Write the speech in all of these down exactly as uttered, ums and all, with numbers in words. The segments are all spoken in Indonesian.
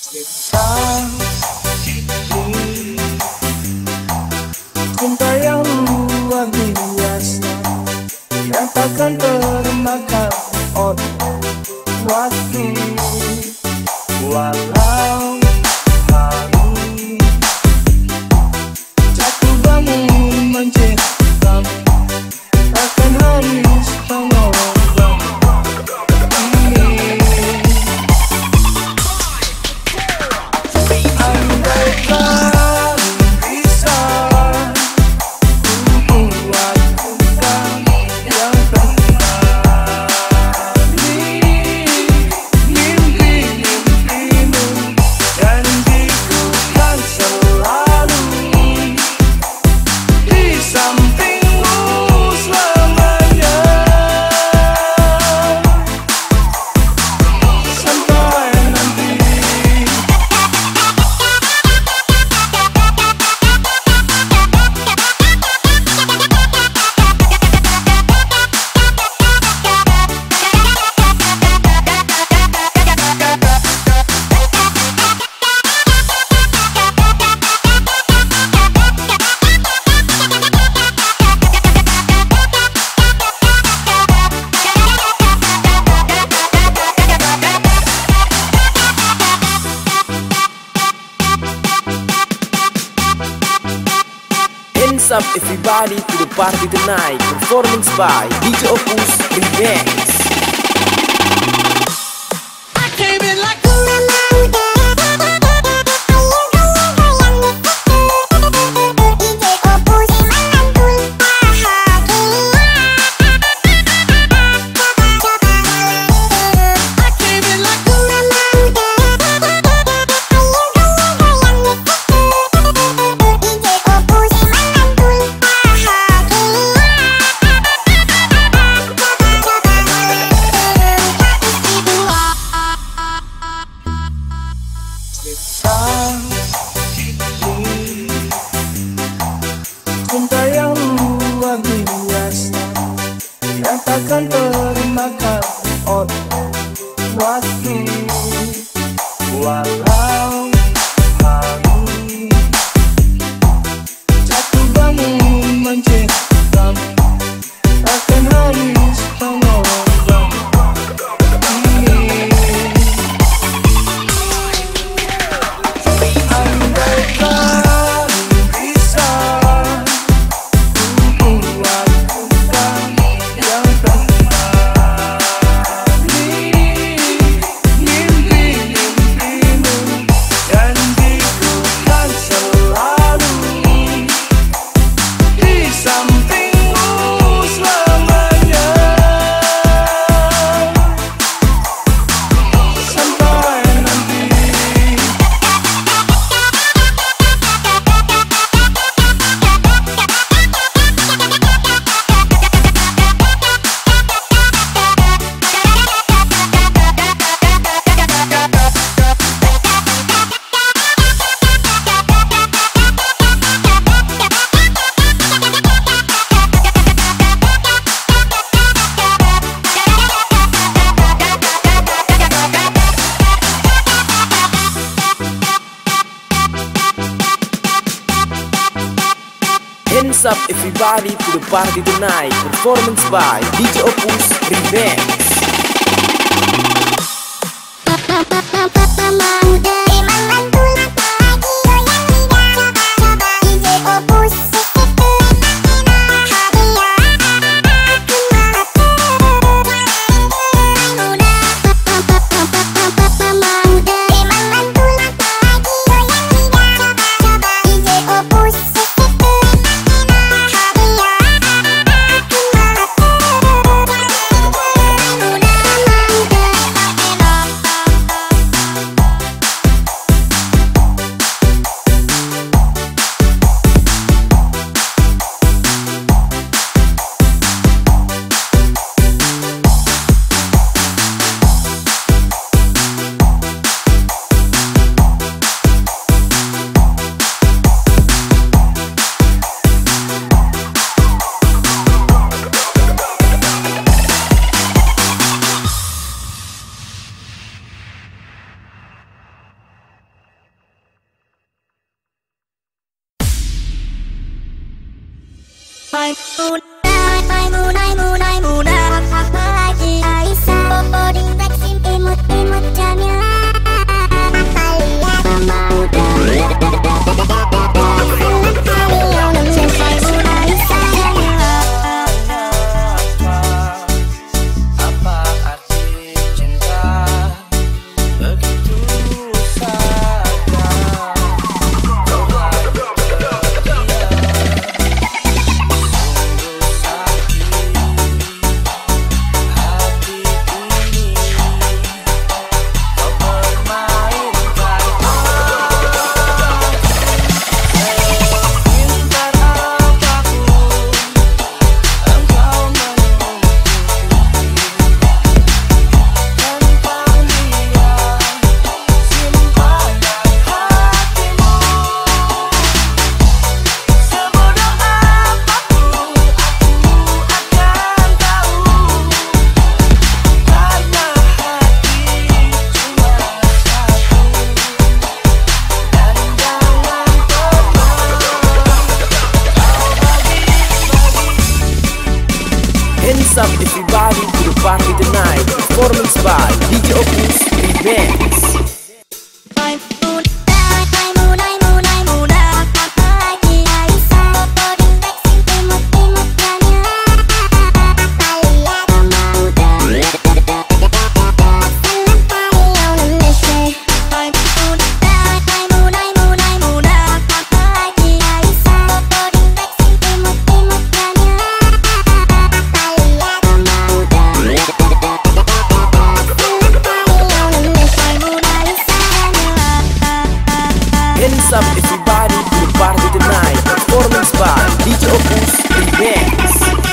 Cinta yang luar biasa yang takkan termakan oleh waktu. Walau hari jatuh bangun menciptakan, takkan habis pengorbanan ini. Andaikan bisa ku buat kembali yang kembali mimpi-mimpimu, janjiku kan selalu di sampingmu selamanya. Sampai nanti Hands up everybody to the party tonight. Performance by D J Opus Remix. cinta yang luar biasa yang takkan termakan oleh waktu. Walau hari jatuh bangun menciptakan, takkan habis pengorbanan ini. Andaikan bisa ku buat kembali yang kembali mimpi-mimpimu, janjiku kan selalu di sampingmu selamanya. Sampai nanti Hands up everybody to the party tonight. Performance by D J Opus Remix. Maimunah, Maimunah, Maimunah, apa lagi Aisyah, body flexing, imut, imut, Jamila, Natalia, Mama Uda, Maimunah, Aisyah, Jamila. Apa arti cinta begitu saja kau hanya terdiam. Sungguh sakit hati ini kau permainkan aku. Sepintar apapun engkau menutupi tentang dia, simpan hatimu. Sebodoh apapun aku akan tahu, karena hati cuma satu, dan jangan Hands up everybody to the party tonight. Performance by D J Opus Remix. Hands up everybody to the party tonight. Performance by D J Opus Remix.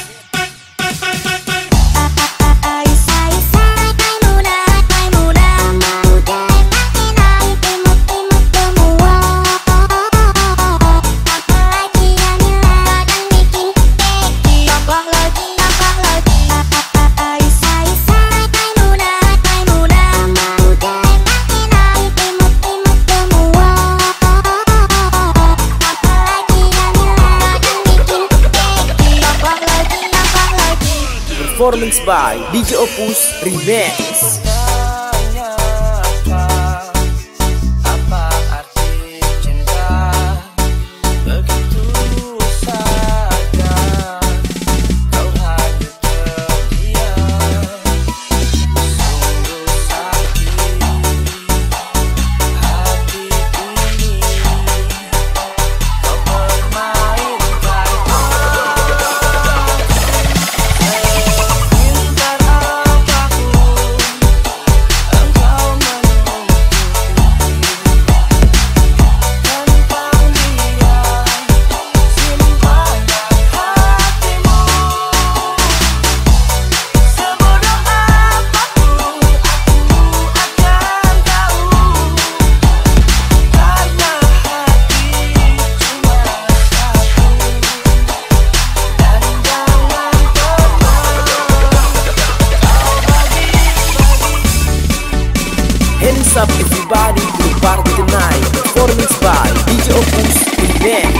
Performance by D J Opus Remix. Tanyakan apa arti cinta begitu saja kau hanya terdiam. Sungguh sakit hati ini kau permainkan aku. Sepintar apapun engkau menutupi tentang dia, simpan hatimu. Sebodoh apapun aku akan tahu, karena hati cuma satu, dan jangan Hands up everybody to the party tonight. Performance by D J Opus Remix.